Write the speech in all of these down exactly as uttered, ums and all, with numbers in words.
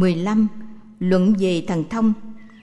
mười lăm. Luận về thần thông.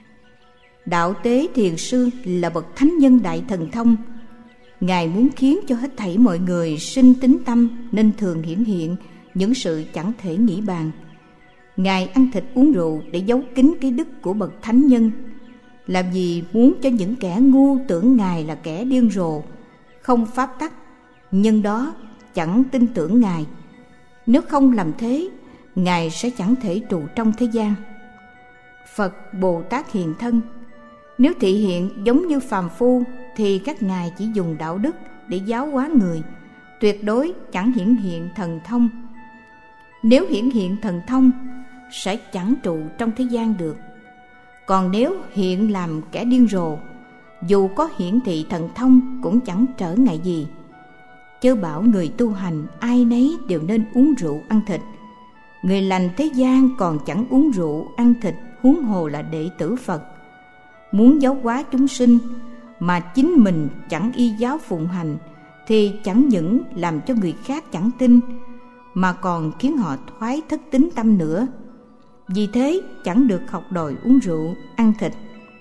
Đạo Tế Thiền Sư là bậc thánh nhân đại thần thông. Ngài muốn khiến cho hết thảy mọi người sinh tín tâm nên thường hiển hiện những sự chẳng thể nghĩ bàn. Ngài ăn thịt uống rượu để giấu kín cái đức của bậc thánh nhân, làm gì muốn cho những kẻ ngu tưởng Ngài là kẻ điên rồ, không pháp tắc, nhân đó chẳng tin tưởng Ngài. Nếu không làm thế, Ngài sẽ chẳng thể trụ trong thế gian. Phật Bồ Tát hiện thân. Nếu thị hiện giống như phàm phu thì các ngài chỉ dùng đạo đức để giáo hóa người, tuyệt đối chẳng hiển hiện thần thông. Nếu hiển hiện thần thông sẽ chẳng trụ trong thế gian được. Còn nếu hiện làm kẻ điên rồ, dù có hiển thị thần thông cũng chẳng trở ngại gì. Chớ bảo người tu hành ai nấy đều nên uống rượu ăn thịt. Người lành thế gian còn chẳng uống rượu ăn thịt, huống hồ là đệ tử Phật. Muốn giáo hóa chúng sinh mà chính mình chẳng y giáo phụng hành thì chẳng những làm cho người khác chẳng tin, mà còn khiến họ thoái thất tín tâm nữa. Vì thế chẳng được học đòi uống rượu ăn thịt.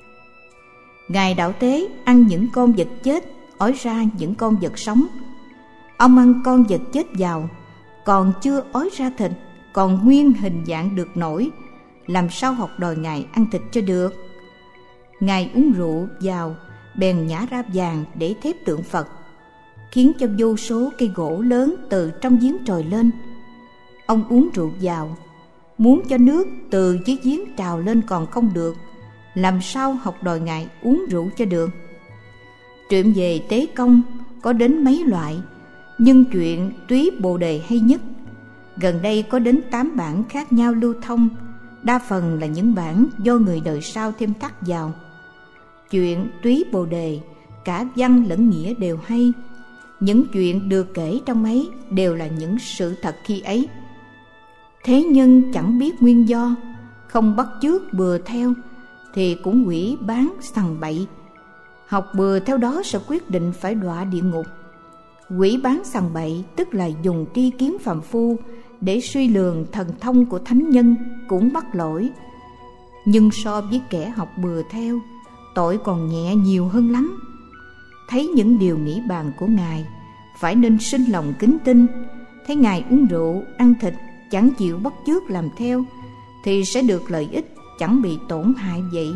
Ngài Đạo Tế ăn những con vật chết, ói ra những con vật sống. Ông ăn con vật chết vào, còn chưa ói ra thịt, còn nguyên hình dạng được nổi, làm sao học đòi Ngài ăn thịt cho được. Ngài uống rượu vào, bèn nhả ra vàng để thép tượng Phật, khiến cho vô số cây gỗ lớn từ trong giếng trồi lên. Ông uống rượu vào, muốn cho nước từ dưới giếng trào lên còn không được, làm sao học đòi Ngài uống rượu cho được. Truyện về Tế Công có đến mấy loại, nhưng chuyện Túy Bồ Đề hay nhất. Gần đây có đến tám bản khác nhau lưu thông, đa phần là những bản do người đời sau thêm thắt vào. Chuyện Túy Bồ Đề cả văn lẫn nghĩa đều hay. Những chuyện được kể trong ấy đều là những sự thật khi ấy. Thế nhân chẳng biết nguyên do, không bắt chước bừa theo thì cũng hủy bán sằng bậy. Học bừa theo đó sẽ quyết định phải đọa địa ngục. Hủy bán sằng bậy tức là dùng tri kiến phàm phu để suy lường thần thông của thánh nhân cũng bắt lỗi. Nhưng so với kẻ học bừa theo, tội còn nhẹ nhiều hơn lắm. Thấy những điều nghĩ bàn của Ngài, phải nên sinh lòng kính tin. Thấy Ngài uống rượu, ăn thịt, chẳng chịu bắt chước làm theo, thì sẽ được lợi ích, chẳng bị tổn hại vậy.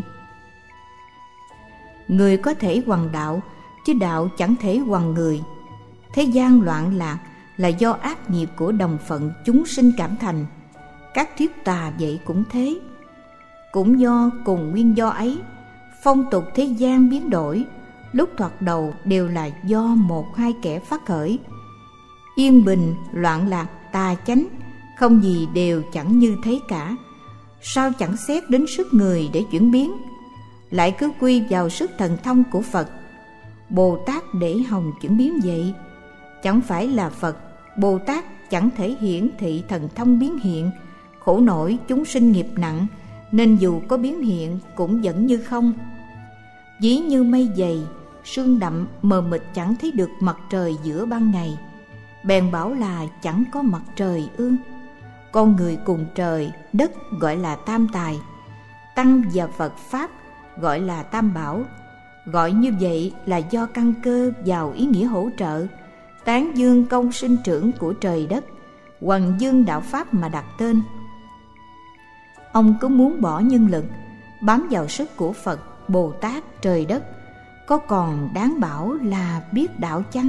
Người có thể hoằng đạo, chứ đạo chẳng thể hoằng người. Thế gian loạn lạc là do ác nghiệp của đồng phận chúng sinh cảm thành. Các thuyết tà vậy cũng thế. Cũng do cùng nguyên do ấy, phong tục thế gian biến đổi, lúc thoạt đầu đều là do một hai kẻ phát khởi. Yên bình, loạn lạc, tà chánh, không gì đều chẳng như thế cả. Sao chẳng xét đến sức người để chuyển biến, lại cứ quy vào sức thần thông của Phật. Bồ Tát để hồng chuyển biến vậy. Chẳng phải là Phật, Bồ Tát chẳng thể hiển thị thần thông biến hiện. Khổ nổi chúng sinh nghiệp nặng, nên dù có biến hiện cũng vẫn như không. Ví như mây dày, sương đậm mờ mịt chẳng thấy được mặt trời giữa ban ngày, bèn bảo là chẳng có mặt trời ư. Con người cùng trời, đất gọi là tam tài, tăng và Phật Pháp gọi là tam bảo. Gọi như vậy là do căn cơ vào ý nghĩa hỗ trợ, tán dương công sinh trưởng của trời đất, hoằng dương đạo Pháp mà đặt tên. Ông cứ muốn bỏ nhân lực, bám vào sức của Phật, Bồ Tát, trời đất, có còn đáng bảo là biết đạo chăng?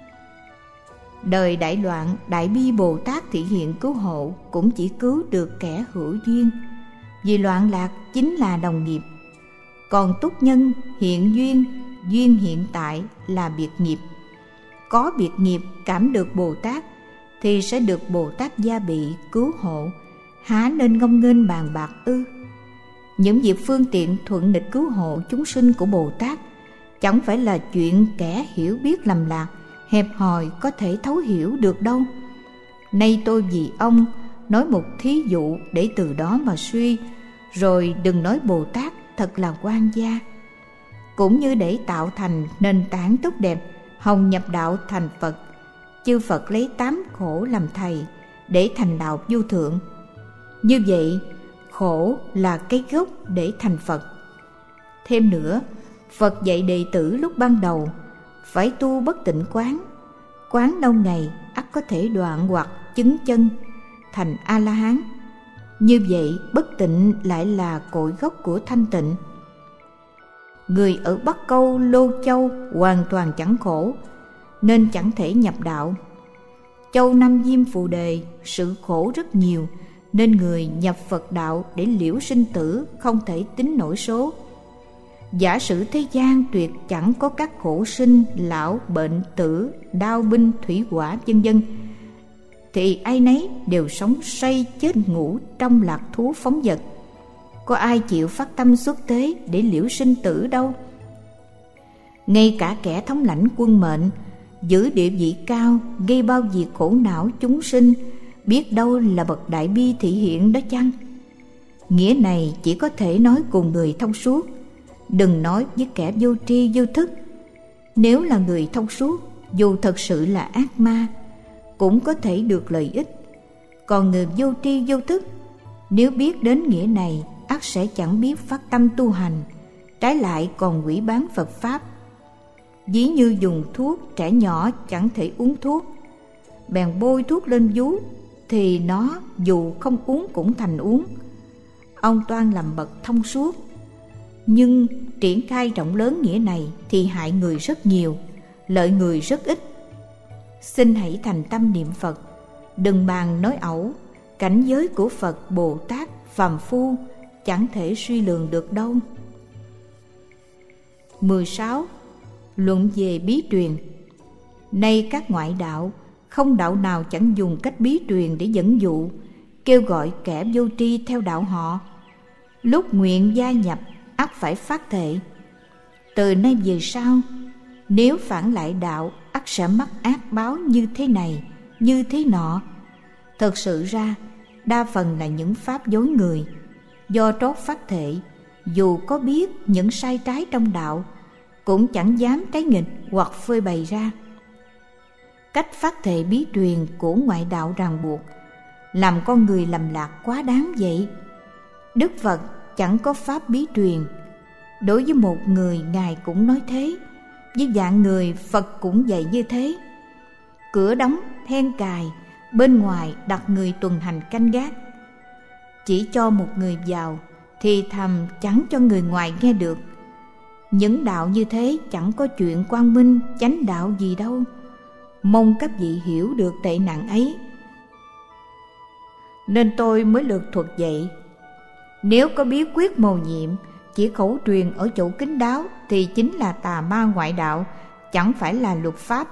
Đời đại loạn, Đại Bi Bồ Tát thị hiện cứu hộ cũng chỉ cứu được kẻ hữu duyên, vì loạn lạc chính là đồng nghiệp. Còn túc nhân hiện duyên, duyên hiện tại là biệt nghiệp. Có biệt nghiệp cảm được Bồ Tát thì sẽ được Bồ Tát gia bị cứu hộ, há nên ngông nghênh bàn bạc ư? Những việc phương tiện thuận nghịch cứu hộ chúng sinh của Bồ Tát chẳng phải là chuyện kẻ hiểu biết lầm lạc, hẹp hòi có thể thấu hiểu được đâu. Nay tôi vì ông nói một thí dụ để từ đó mà suy, rồi đừng nói Bồ Tát thật là oan gia. Cũng như để tạo thành nền tảng tốt đẹp, hồng nhập đạo thành Phật, chư Phật lấy tám khổ làm thầy để thành đạo vô thượng. Như vậy, khổ khổ là cái gốc để thành Phật. Thêm nữa, Phật dạy đệ tử lúc ban đầu phải tu bất tịnh quán. Quán lâu ngày ắt có thể đoạn hoặc chứng chân, thành A-la-hán. Như vậy, bất tịnh lại là cội gốc của thanh tịnh. Người ở Bắc Câu, Lô Châu hoàn toàn chẳng khổ, nên chẳng thể nhập đạo. Châu Nam Diêm Phù Đề, sự khổ rất nhiều, nên người nhập Phật đạo để liễu sinh tử không thể tính nổi số. Giả sử thế gian tuyệt chẳng có các khổ sinh, lão, bệnh, tử, đao binh, thủy hỏa vân vân, thì ai nấy đều sống say chết ngủ trong lạc thú phóng dật. Có ai chịu phát tâm xuất thế để liễu sinh tử đâu. Ngay cả kẻ thống lãnh quân mệnh, giữ địa vị cao, gây bao việc khổ não chúng sinh, biết đâu là bậc đại bi thị hiện đó chăng? Nghĩa này chỉ có thể nói cùng người thông suốt, đừng nói với kẻ vô tri vô thức. Nếu là người thông suốt, dù thật sự là ác ma, cũng có thể được lợi ích. Còn người vô tri vô thức, nếu biết đến nghĩa này, ắt sẽ chẳng biết phát tâm tu hành, trái lại còn hủy báng Phật Pháp. Ví như dùng thuốc, trẻ nhỏ chẳng thể uống thuốc, bèn bôi thuốc lên vú, thì nó dù không uống cũng thành uống. Ông toan làm bậc thông suốt, nhưng triển khai rộng lớn nghĩa này thì hại người rất nhiều, lợi người rất ít. Xin hãy thành tâm niệm Phật, đừng bàn nói ẩu. Cảnh giới của Phật, Bồ Tát, phàm phu chẳng thể suy lường được đâu. mười sáu. Luận về bí truyền. Nay các ngoại đạo, không đạo nào chẳng dùng cách bí truyền để dẫn dụ, kêu gọi kẻ vô tri theo đạo họ. Lúc nguyện gia nhập, ắt phải phát thệ: từ nay về sau, nếu phản lại đạo, ắt sẽ mắc ác báo như thế này, như thế nọ. Thật sự ra, đa phần là những pháp dối người. Do trót phát thệ, dù có biết những sai trái trong đạo, cũng chẳng dám trái nghịch hoặc phơi bày ra. Cách phát thệ bí truyền của ngoại đạo ràng buộc, làm con người lầm lạc quá đáng vậy. Đức Phật chẳng có pháp bí truyền. Đối với một người, Ngài cũng nói thế, với dạng người Phật cũng dạy như thế. Cửa đóng, then cài, bên ngoài đặt người tuần hành canh gác. Chỉ cho một người vào, thì thầm chẳng cho người ngoài nghe được. Những đạo như thế chẳng có chuyện quang minh, chánh đạo gì đâu. Mong các vị hiểu được tệ nạn ấy, nên tôi mới lược thuật vậy. Nếu có bí quyết mầu nhiệm, chỉ khẩu truyền ở chỗ kín đáo, thì chính là tà ma ngoại đạo, chẳng phải là luật pháp.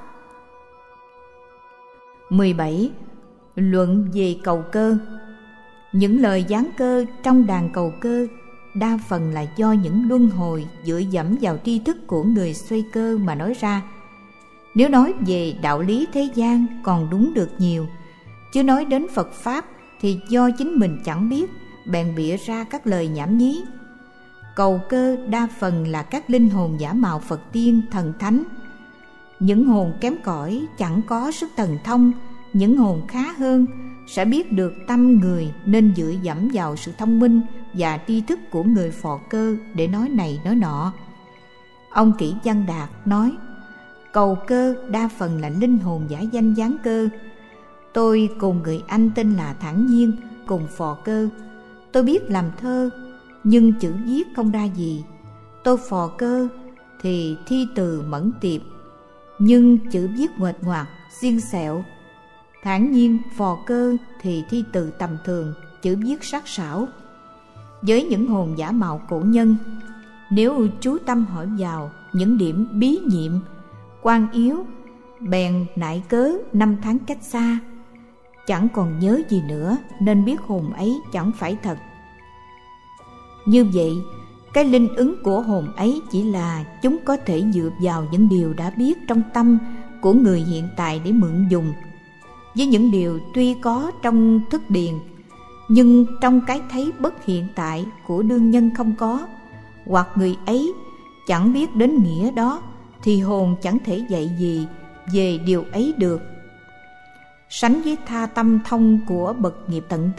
mười bảy. Luận về cầu cơ. Những lời giáng cơ trong đàn cầu cơ đa phần là do những luân hồi dựa dẫm vào tri thức của người xoay cơ mà nói ra. Nếu nói về đạo lý thế gian còn đúng được nhiều, chứ nói đến Phật Pháp thì do chính mình chẳng biết, bèn bịa ra các lời nhảm nhí. Cầu cơ đa phần là các linh hồn giả mạo Phật tiên, thần thánh. Những hồn kém cỏi chẳng có sức thần thông, những hồn khá hơn sẽ biết được tâm người, nên dựa dẫm vào sự thông minh và tri thức của người phò cơ để nói này nói nọ. Ông Kỷ Văn Đạt nói: cầu cơ đa phần là linh hồn giả danh giáng cơ. Tôi cùng người anh tên là Thản Nhiên cùng phò cơ. Tôi biết làm thơ, nhưng chữ viết không ra gì. Tôi phò cơ thì thi từ mẫn tiệp, nhưng chữ viết nguệch ngoạc, xiên xẹo. Thản Nhiên phò cơ thì thi từ tầm thường, chữ viết sắc sảo. Với những hồn giả mạo cổ nhân, nếu chú tâm hỏi vào những điểm bí nhiệm, quan yếu, bèn nại cớ năm tháng cách xa, chẳng còn nhớ gì nữa, nên biết hồn ấy chẳng phải thật. Như vậy, cái linh ứng của hồn ấy chỉ là chúng có thể dựa vào những điều đã biết trong tâm của người hiện tại để mượn dùng, với những điều tuy có trong thức điền, nhưng trong cái thấy bất hiện tại của đương nhân không có, hoặc người ấy chẳng biết đến nghĩa đó, thì hồn chẳng thể dạy gì về điều ấy được. Sánh với tha tâm thông của bậc nghiệp tận tình,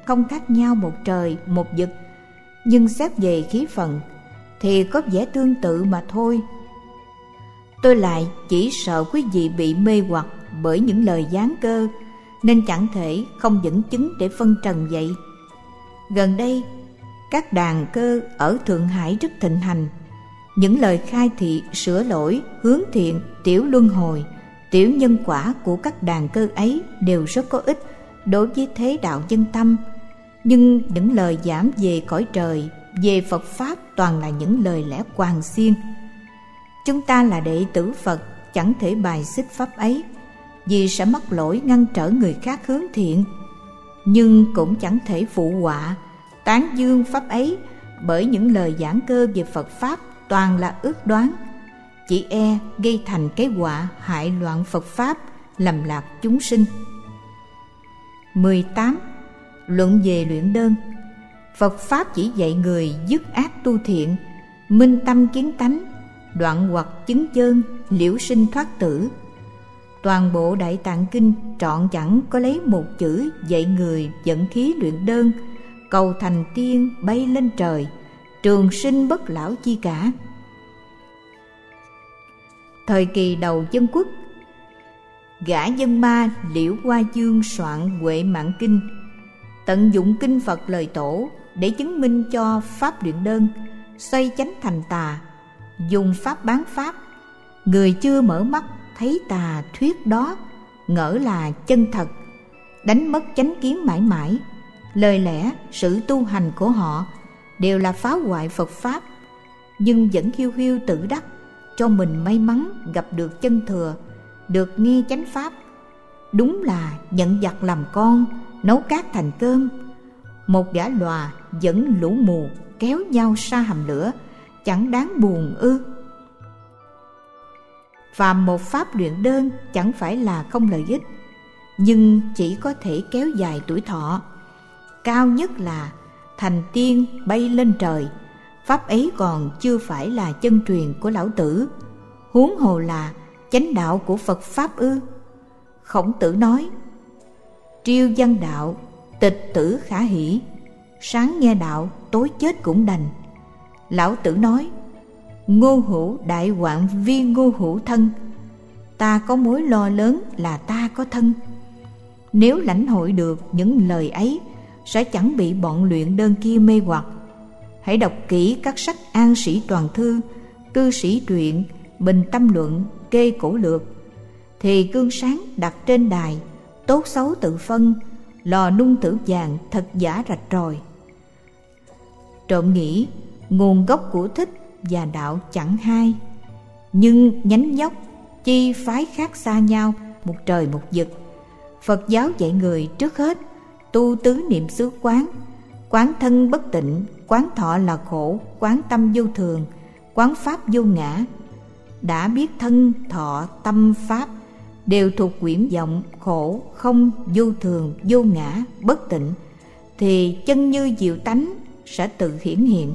không khác nhau một trời một vực, nhưng xét về khí phận thì có vẻ tương tự mà thôi. Tôi lại chỉ sợ quý vị bị mê hoặc bởi những lời gián cơ, nên chẳng thể không dẫn chứng để phân trần vậy. Gần đây, các đàn cơ ở Thượng Hải rất thịnh hành. Những lời khai thị, sửa lỗi, hướng thiện, tiểu luân hồi, tiểu nhân quả của các đàn cơ ấy đều rất có ích đối với thế đạo dân tâm. Nhưng những lời giảng về cõi trời, về Phật Pháp toàn là những lời lẽ quàng xiên. Chúng ta là đệ tử Phật chẳng thể bài xích Pháp ấy, vì sẽ mắc lỗi ngăn trở người khác hướng thiện. Nhưng cũng chẳng thể phụ họa, tán dương Pháp ấy, bởi những lời giảng cơ về Phật Pháp toàn là ước đoán, chỉ e gây thành cái họa hại loạn Phật Pháp, lầm lạc chúng sinh. mười tám. Luận về luyện đơn. Phật Pháp chỉ dạy người dứt ác tu thiện, minh tâm kiến tánh, đoạn hoặc chứng chân, liễu sinh thoát tử. Toàn bộ Đại Tạng Kinh trọn chẳng có lấy một chữ dạy người dẫn khí luyện đơn, cầu thành tiên bay lên trời, trường sinh bất lão chi cả. Thời kỳ đầu Dân Quốc, gã dân ma Liễu Hoa Dương soạn Huệ Mạng Kinh, tận dụng kinh Phật lời tổ để chứng minh cho pháp luyện đơn, xoay chánh thành tà, dùng pháp bán pháp. Người chưa mở mắt thấy tà thuyết đó, ngỡ là chân thật, đánh mất chánh kiến mãi mãi. Lời lẽ, sự tu hành của họ đều là phá hoại Phật Pháp, nhưng vẫn hiu hiu tự đắc cho mình may mắn gặp được chân thừa, được nghe chánh Pháp. Đúng là nhận giặc làm con, nấu cát thành cơm. Một gã lòa dẫn lũ mù kéo nhau sa hầm lửa, chẳng đáng buồn ư? Phàm một pháp luyện đơn chẳng phải là không lợi ích, nhưng chỉ có thể kéo dài tuổi thọ. Cao nhất là thành tiên bay lên trời, pháp ấy còn chưa phải là chân truyền của lão tử, huống hồ là chánh đạo của Phật Pháp ư? Khổng Tử nói: triêu văn đạo, tịch tử khả hỷ, sáng nghe đạo, tối chết cũng đành. Lão Tử nói: ngô hữu đại hoạn vi ngô hữu thân, ta có mối lo lớn là ta có thân. Nếu lãnh hội được những lời ấy, sẽ chẳng bị bọn luyện đơn kia mê hoặc. Hãy đọc kỹ các sách An Sĩ Toàn Thư, Cư Sĩ Truyện, Bình Tâm Luận, Kê Cổ Lược, thì gương sáng đặt trên đài, tốt xấu tự phân, lò nung tử vàng thật giả rạch ròi. Trộm nghĩ nguồn gốc của thích và đạo chẳng hai, nhưng nhánh nhóc chi phái khác xa nhau, một trời một vực. Phật giáo dạy người trước hết tu tứ niệm xứ quán, quán thân bất tịnh, quán thọ là khổ, quán tâm vô thường, quán pháp vô ngã. Đã biết thân, thọ, tâm, pháp đều thuộc quyển vọng khổ, không, vô thường, vô ngã, bất tịnh, thì chân như diệu tánh sẽ tự hiển hiện.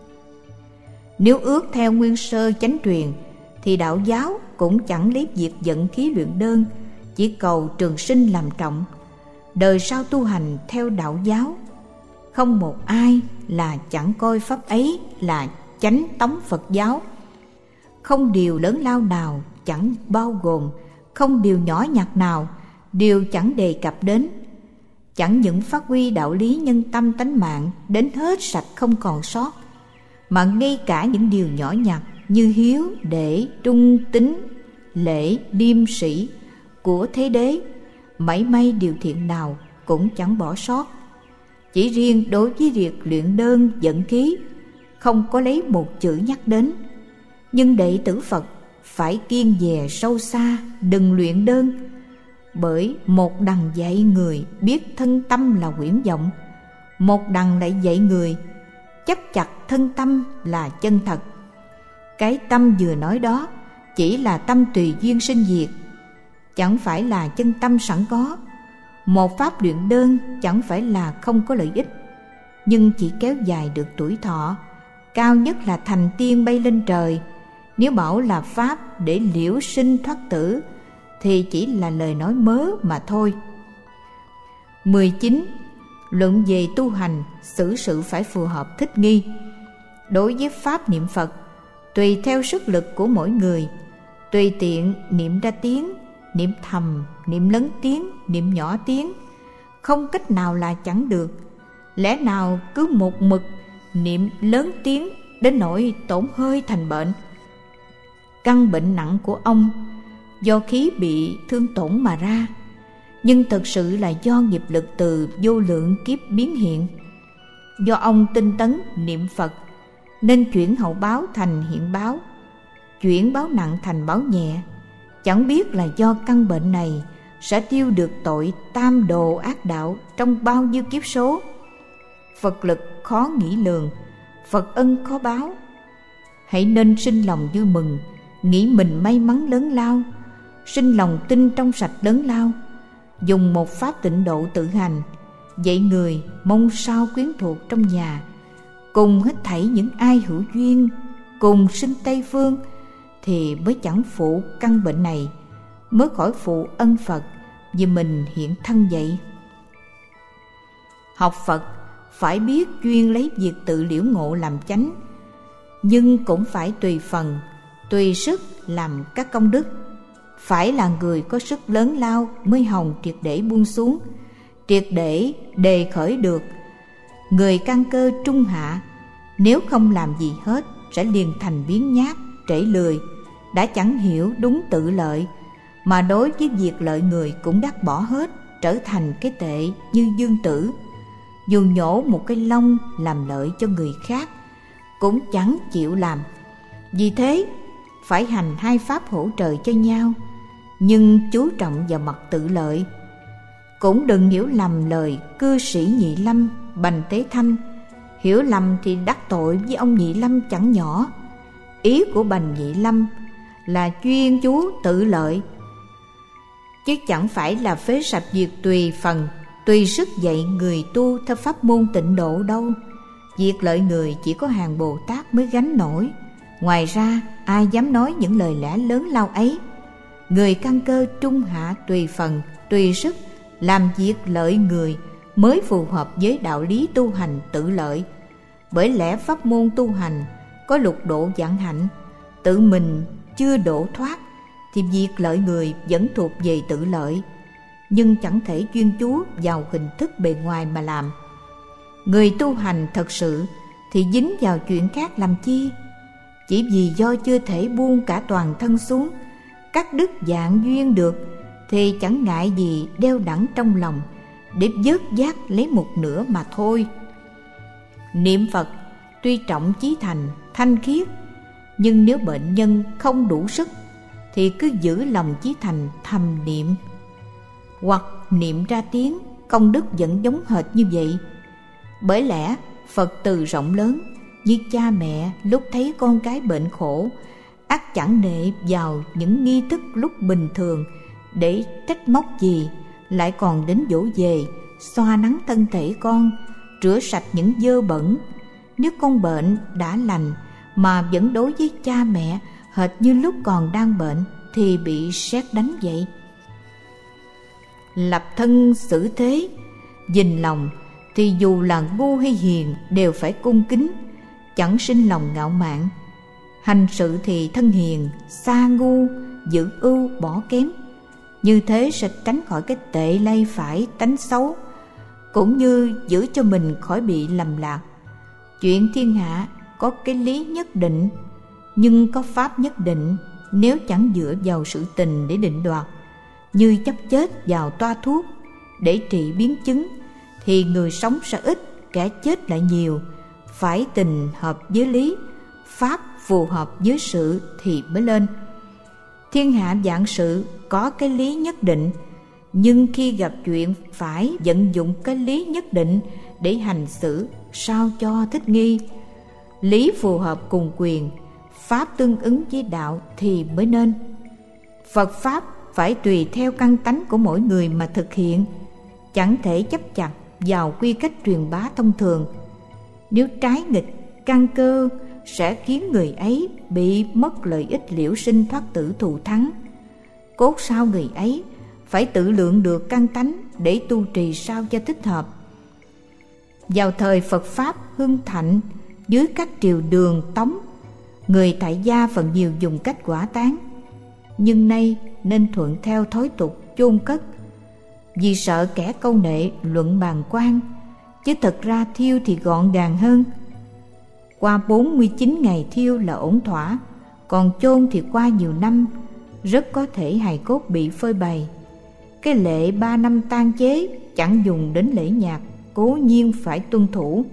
Nếu ước theo nguyên sơ chánh truyền, thì đạo giáo cũng chẳng lấy việc dẫn khí luyện đơn, chỉ cầu trường sinh làm trọng. Đời sau tu hành theo đạo giáo, không một ai là chẳng coi pháp ấy là chánh tống Phật giáo. Không điều lớn lao nào chẳng bao gồm, không điều nhỏ nhặt nào đều chẳng đề cập đến. Chẳng những phát huy đạo lý nhân tâm tánh mạng đến hết sạch không còn sót, mà ngay cả những điều nhỏ nhặt như hiếu, để, trung, tín, lễ, liêm sĩ của thế đế, mảy may điều thiện nào cũng chẳng bỏ sót. Chỉ riêng đối với việc luyện đơn dẫn khí, không có lấy một chữ nhắc đến. Nhưng đệ tử Phật phải kiêng dè sâu xa, đừng luyện đơn. Bởi một đằng dạy người biết thân tâm là huyễn vọng, một đằng lại dạy người chấp chặt thân tâm là chân thật. Cái tâm vừa nói đó chỉ là tâm tùy duyên sinh diệt, chẳng phải là chân tâm sẵn có. Một pháp luyện đơn chẳng phải là không có lợi ích, nhưng chỉ kéo dài được tuổi thọ, cao nhất là thành tiên bay lên trời. Nếu bảo là pháp để liễu sinh thoát tử, thì chỉ là lời nói mớ mà thôi. mười chín. Luận về tu hành, xử sự phải phù hợp thích nghi. Đối với pháp niệm Phật, tùy theo sức lực của mỗi người, tùy tiện niệm ra tiếng, niệm thầm, niệm lớn tiếng, niệm nhỏ tiếng, không cách nào là chẳng được. Lẽ nào cứ một mực niệm lớn tiếng đến nỗi tổn hơi thành bệnh? Căn bệnh nặng của ông do khí bị thương tổn mà ra, nhưng thực sự là do nghiệp lực từ vô lượng kiếp biến hiện. Do ông tinh tấn niệm Phật nên chuyển hậu báo thành hiện báo, chuyển báo nặng thành báo nhẹ. Chẳng biết là do căn bệnh này sẽ tiêu được tội tam đồ ác đạo trong bao nhiêu kiếp số. Phật lực khó nghĩ lường, Phật ân khó báo. Hãy nên sinh lòng vui mừng, nghĩ mình may mắn lớn lao, sinh lòng tin trong sạch lớn lao, dùng một pháp tịnh độ tự hành, dạy người mong sao quyến thuộc trong nhà, cùng hết thảy những ai hữu duyên, cùng sinh Tây Phương, thì mới chẳng phụ căn bệnh này, mới khỏi phụ ân Phật vì mình hiện thân vậy. Học Phật phải biết chuyên lấy việc tự liễu ngộ làm chánh, nhưng cũng phải tùy phần, tùy sức làm các công đức. Phải là người có sức lớn lao mới hòng triệt để buông xuống, triệt để đề khởi được. Người căn cơ trung hạ, nếu không làm gì hết sẽ liền thành biếng nhác, trễ lười, đã chẳng hiểu đúng tự lợi, mà đối với việc lợi người cũng đắc bỏ hết, trở thành cái tệ như Dương Tử. Dù nhổ một cái lông làm lợi cho người khác cũng chẳng chịu làm. Vì thế phải hành hai pháp hỗ trợ cho nhau, nhưng chú trọng vào mặt tự lợi. Cũng đừng hiểu lầm lời cư sĩ Nhị Lâm Bành Tế Thanh. Hiểu lầm thì đắc tội với ông Nhị Lâm chẳng nhỏ. Ý của Bành Nhị Lâm là chuyên chú tự lợi, chứ chẳng phải là phế sạch việc tùy phần, tùy sức dạy người tu theo pháp môn tịnh độ đâu. Việc lợi người chỉ có hàng Bồ Tát mới gánh nổi, ngoài ra ai dám nói những lời lẽ lớn lao ấy. Người căn cơ trung hạ tùy phần, tùy sức làm việc lợi người mới phù hợp với đạo lý tu hành tự lợi. Bởi lẽ pháp môn tu hành có lục độ vạn hạnh, tự mình chưa độ thoát thì việc lợi người vẫn thuộc về tự lợi, nhưng chẳng thể chuyên chú vào hình thức bề ngoài mà làm. Người tu hành thật sự thì dính vào chuyện khác làm chi? Chỉ vì do chưa thể buông cả toàn thân xuống, cắt đứt dạng duyên được, thì chẳng ngại gì đeo đẳng trong lòng để vớt vát lấy một nửa mà thôi. Niệm Phật tuy trọng chí thành, thanh khiết, nhưng nếu bệnh nhân không đủ sức thì cứ giữ lòng chí thành thầm niệm, hoặc niệm ra tiếng, công đức vẫn giống hệt như vậy. Bởi lẽ Phật từ rộng lớn, như cha mẹ lúc thấy con cái bệnh khổ, ắt chẳng nệ vào những nghi thức lúc bình thường để trách móc gì, lại còn đến dỗ về, xoa nắng thân thể con, rửa sạch những dơ bẩn. Nếu con bệnh đã lành mà vẫn đối với cha mẹ hệt như lúc còn đang bệnh thì bị sét đánh vậy. Lập thân xử thế, dình lòng thì dù là ngu hay hiền đều phải cung kính, chẳng sinh lòng ngạo mạn. Hành sự thì thân hiền, xa ngu, giữ ưu bỏ kém. Như thế sẽ tránh khỏi cái tệ lây phải tánh xấu, cũng như giữ cho mình khỏi bị lầm lạc. Chuyện thiên hạ có cái lý nhất định, nhưng có pháp nhất định. Nếu chẳng dựa vào sự tình để định đoạt, như chấp chết vào toa thuốc để trị biến chứng, thì người sống sẽ ít, kẻ chết lại nhiều. Phải tình hợp với lý, pháp phù hợp với sự thì mới lên. Thiên hạ vạn sự có cái lý nhất định, nhưng khi gặp chuyện phải vận dụng cái lý nhất định để hành xử sao cho thích nghi. Lý phù hợp cùng quyền, pháp tương ứng với đạo thì mới nên. Phật pháp phải tùy theo căn tánh của mỗi người mà thực hiện, chẳng thể chấp chặt vào quy cách truyền bá thông thường. Nếu trái nghịch căn cơ sẽ khiến người ấy bị mất lợi ích liễu sinh thoát tử thù thắng. Cốt sao người ấy phải tự lượng được căn tánh để tu trì sao cho thích hợp. Vào thời Phật Pháp hưng thịnh, dưới các triều Đường, Tống, người tại gia phần nhiều dùng cách hỏa táng, nhưng nay nên thuận theo thói tục chôn cất, vì sợ kẻ câu nệ luận bàn quan, chứ thật ra thiêu thì gọn gàng hơn. Qua bốn mươi chín ngày thiêu là ổn thỏa, còn chôn thì qua nhiều năm, rất có thể hài cốt bị phơi bày. Cái lệ ba năm tang chế chẳng dùng đến lễ nhạc, cố nhiên phải tuân thủ.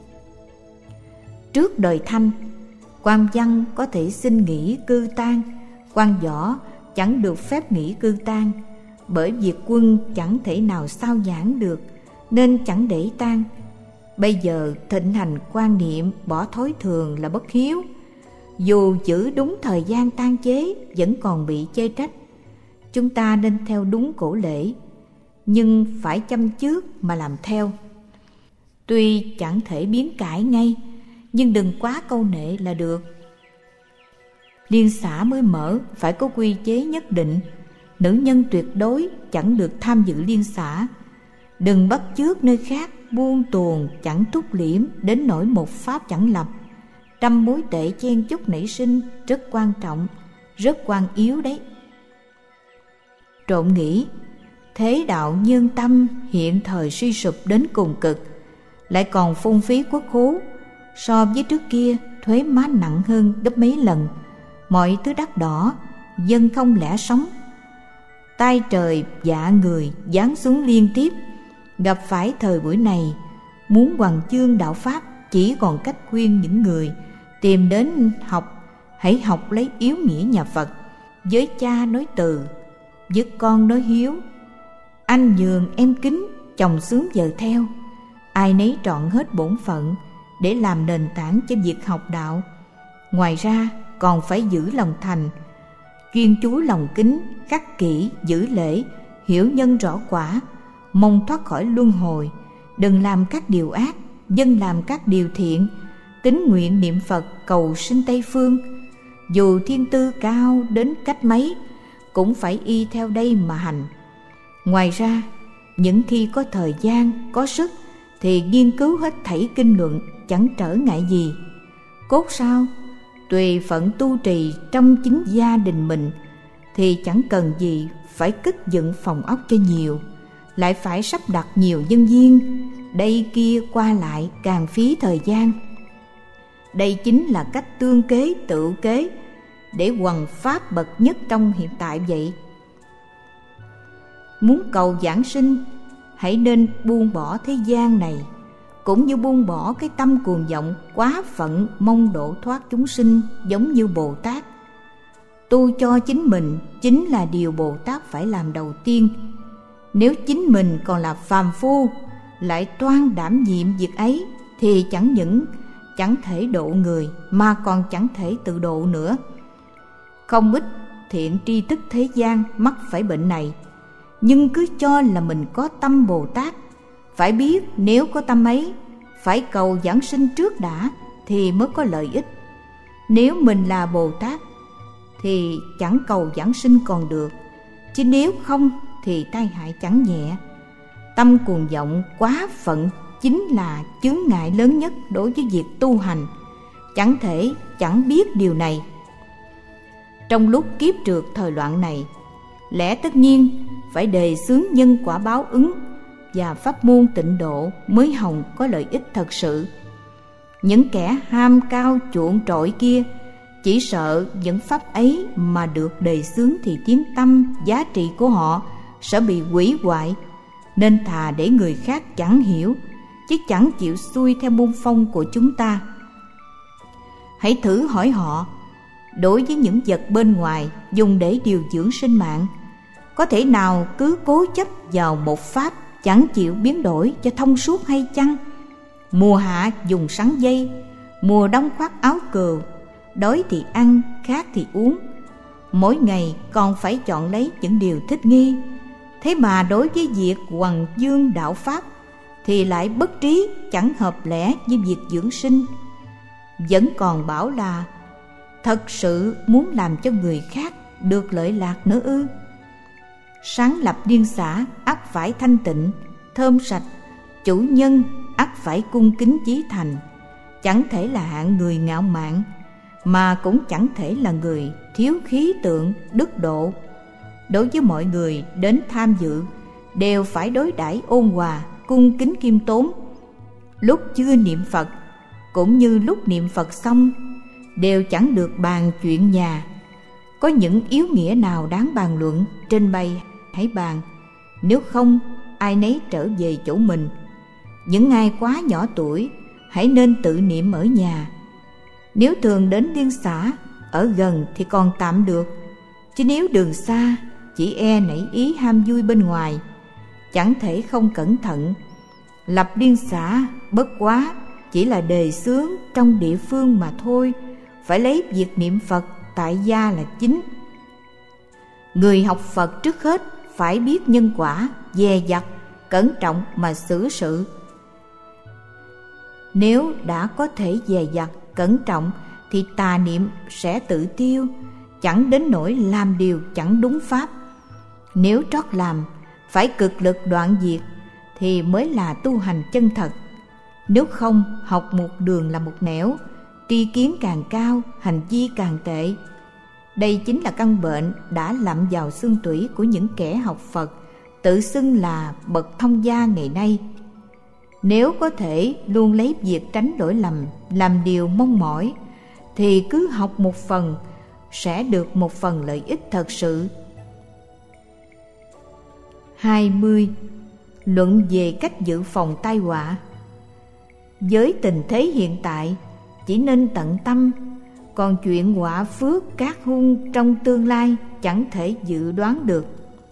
Trước đời Thanh, quan văn có thể xin nghỉ cư tang, quan võ chẳng được phép nghỉ cư tang, bởi việc quân chẳng thể nào sao giảng được, nên chẳng để tang. Bây giờ thịnh hành quan niệm bỏ thói thường là bất hiếu, dù giữ đúng thời gian tang chế vẫn còn bị chê trách. Chúng ta nên theo đúng cổ lễ, nhưng phải chăm trước mà làm theo. Tuy chẳng thể biến cải ngay, nhưng đừng quá câu nệ là được. Liên xã mới mở phải có quy chế nhất định, nữ nhân tuyệt đối chẳng được tham dự liên xã. Đừng bắt chước nơi khác buông tuồng chẳng túc liễm đến nỗi một pháp chẳng lập. Trăm mối tệ chen chúc nảy sinh rất quan trọng, rất quan yếu đấy. Trộm nghĩ, thế đạo nhân tâm hiện thời suy sụp đến cùng cực, lại còn phung phí quốc khố. So với trước kia, thuế má nặng hơn gấp mấy lần, mọi thứ đắt đỏ, dân không lẽ sống. Tai trời dạ người giáng xuống liên tiếp. Gặp phải thời buổi này, muốn hoằng chương đạo Pháp chỉ còn cách khuyên những người tìm đến học, hãy học lấy yếu nghĩa nhà Phật. Với cha nói từ, với con nói hiếu, anh nhường em kính, chồng sướng vợ theo. Ai nấy trọn hết bổn phận để làm nền tảng cho việc học đạo. Ngoài ra còn phải giữ lòng thành, chuyên chú lòng kính, khắc kỷ giữ lễ, hiểu nhân rõ quả, mong thoát khỏi luân hồi. Đừng làm các điều ác, dân làm các điều thiện, tín nguyện niệm Phật cầu sinh Tây phương. Dù thiên tư cao đến cách mấy, cũng phải y theo đây mà hành. Ngoài ra, những khi có thời gian, có sức thì nghiên cứu hết thảy kinh luận, chẳng trở ngại gì. Cốt sao, tùy phận tu trì trong chính gia đình mình, thì chẳng cần gì phải cất dựng phòng ốc cho nhiều, lại phải sắp đặt nhiều nhân viên, đây kia qua lại càng phí thời gian. Đây chính là cách tương kế tự kế để hoằng pháp bậc nhất trong hiện tại vậy. Muốn cầu giảng sinh, hãy nên buông bỏ thế gian này, cũng như buông bỏ cái tâm cuồng vọng quá phận mong độ thoát chúng sinh, giống như Bồ Tát. Tu cho chính mình chính là điều Bồ Tát phải làm đầu tiên. Nếu chính mình còn là phàm phu, lại toan đảm nhiệm việc ấy, thì chẳng những chẳng thể độ người, mà còn chẳng thể tự độ nữa. Không ít thiện tri thức thế gian mắc phải bệnh này, nhưng cứ cho là mình có tâm Bồ Tát. Phải biết nếu có tâm ấy, phải cầu giảng sinh trước đã thì mới có lợi ích. Nếu mình là Bồ Tát thì chẳng cầu giảng sinh còn được, chứ nếu không thì tai hại chẳng nhẹ. Tâm cuồng vọng quá phận chính là chướng ngại lớn nhất đối với việc tu hành. Chẳng thể chẳng biết điều này. Trong lúc kiếp trượt thời loạn này, lẽ tất nhiên phải đề xướng nhân quả báo ứng và pháp môn tịnh độ mới hòng có lợi ích thật sự. Những kẻ ham cao chuộng trội kia chỉ sợ những pháp ấy mà được đề xướng thì tiếng tâm giá trị của họ sẽ bị hủy hoại, nên thà để người khác chẳng hiểu, chứ chẳng chịu xuôi theo môn phong của chúng ta. Hãy thử hỏi họ, đối với những vật bên ngoài dùng để điều dưỡng sinh mạng, có thể nào cứ cố chấp vào một pháp chẳng chịu biến đổi cho thông suốt hay chăng? Mùa hạ dùng sắn dây, mùa đông khoác áo cừu, đói thì ăn, khát thì uống, mỗi ngày còn phải chọn lấy những điều thích nghi. Thế mà đối với việc hoằng dương đạo pháp thì lại bất trí, chẳng hợp lẽ với việc dưỡng sinh. Vẫn còn bảo là thật sự muốn làm cho người khác được lợi lạc nữa ư? Sáng lập điên xã ắt phải thanh tịnh, thơm sạch, chủ nhân ắt phải cung kính chí thành, chẳng thể là hạng người ngạo mạn, mà cũng chẳng thể là người thiếu khí tượng, đức độ. Đối với mọi người đến tham dự, đều phải đối đãi ôn hòa, cung kính khiêm tốn. Lúc chưa niệm Phật cũng như lúc niệm Phật xong, đều chẳng được bàn chuyện nhà. Có những yếu nghĩa nào đáng bàn luận, trên bày hãy bàn, nếu không ai nấy trở về chỗ mình. Những ai quá nhỏ tuổi hãy nên tự niệm ở nhà. Nếu thường đến liên xã, ở gần thì còn tạm được, chứ nếu đường xa chỉ e nảy ý ham vui bên ngoài, chẳng thể không cẩn thận. Lập liên xã bất quá chỉ là đề xướng trong địa phương mà thôi, phải lấy việc niệm Phật tại gia là chính. Người học Phật trước hết phải biết nhân quả, dè dặt, cẩn trọng mà xử sự. Nếu đã có thể dè dặt, cẩn trọng thì tà niệm sẽ tự tiêu, chẳng đến nỗi làm điều chẳng đúng pháp. Nếu trót làm, phải cực lực đoạn diệt thì mới là tu hành chân thật. Nếu không, học một đường là một nẻo, tri kiến càng cao, hành vi càng tệ. Đây chính là căn bệnh đã lặm vào xương tủy của những kẻ học Phật tự xưng là bậc thông gia ngày nay. Nếu có thể luôn lấy việc tránh lỗi lầm làm điều mong mỏi, thì cứ học một phần sẽ được một phần lợi ích thật sự. hai mươi. Luận về cách dự phòng tai họa. Với tình thế hiện tại, chỉ nên tận tâm, còn chuyện họa phước cát hung trong tương lai chẳng thể dự đoán được.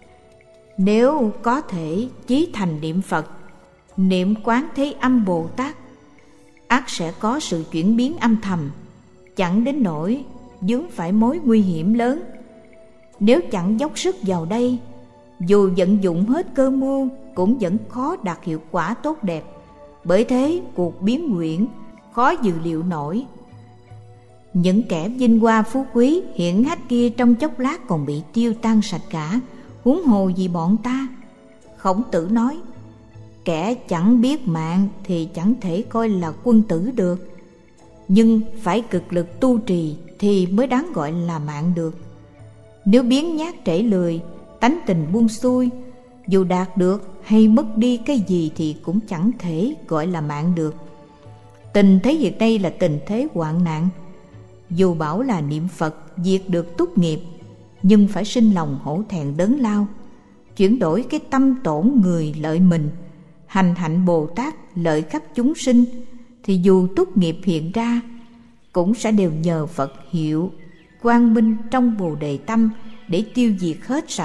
Nếu có thể chí thành niệm Phật, niệm Quán Thế Âm Bồ Tát, ắt sẽ có sự chuyển biến âm thầm, chẳng đến nỗi vướng phải mối nguy hiểm lớn. Nếu chẳng dốc sức vào đây, dù vận dụng hết cơ mưu cũng vẫn khó đạt hiệu quả tốt đẹp. Bởi thế cuộc biến huyễn khó dự liệu nổi. Những kẻ vinh hoa phú quý hiển hách kia trong chốc lát còn bị tiêu tan sạch cả, huống hồ gì bọn ta. Khổng Tử nói, kẻ chẳng biết mạng thì chẳng thể coi là quân tử được, nhưng phải cực lực tu trì thì mới đáng gọi là mạng được. Nếu biếng nhác trễ lười, tánh tình buông xuôi, dù đạt được hay mất đi cái gì thì cũng chẳng thể gọi là mạng được. Tình thế hiện nay là tình thế hoạn nạn. Dù bảo là niệm Phật diệt được túc nghiệp, nhưng phải sinh lòng hổ thẹn đớn lao, chuyển đổi cái tâm tổn người lợi mình, hành hạnh Bồ Tát lợi khắp chúng sinh, thì dù túc nghiệp hiện ra cũng sẽ đều nhờ Phật hiệu quang minh trong Bồ Đề Tâm để tiêu diệt hết sạch.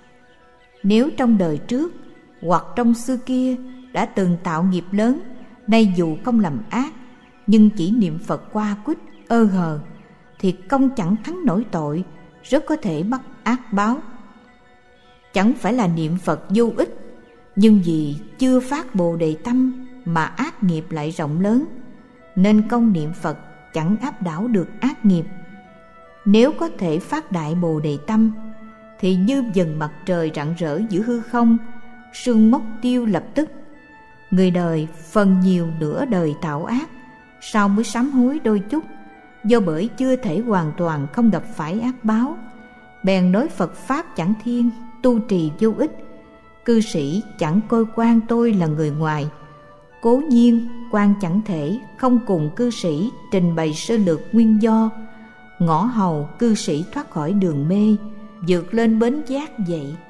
Nếu trong đời trước hoặc trong xưa kia đã từng tạo nghiệp lớn, nay dù không làm ác nhưng chỉ niệm Phật qua quýt ơ hờ, thì công chẳng thắng nổi tội, rất có thể mắc ác báo. Chẳng phải là niệm Phật vô ích, nhưng vì chưa phát Bồ Đề Tâm mà ác nghiệp lại rộng lớn, nên công niệm Phật chẳng áp đảo được ác nghiệp. Nếu có thể phát đại Bồ Đề Tâm, thì như dần mặt trời rạng rỡ giữa hư không, sương mốc tiêu lập tức. Người đời phần nhiều nửa đời tạo ác, sau mới sám hối đôi chút, do bởi chưa thể hoàn toàn không gặp phải ác báo, bèn nói Phật Pháp chẳng thiên, tu trì vô ích. Cư sĩ chẳng coi quan tôi là người ngoài. Cố nhiên quan chẳng thể không cùng cư sĩ trình bày sơ lược nguyên do, ngõ hầu cư sĩ thoát khỏi đường mê, vượt lên bến giác vậy.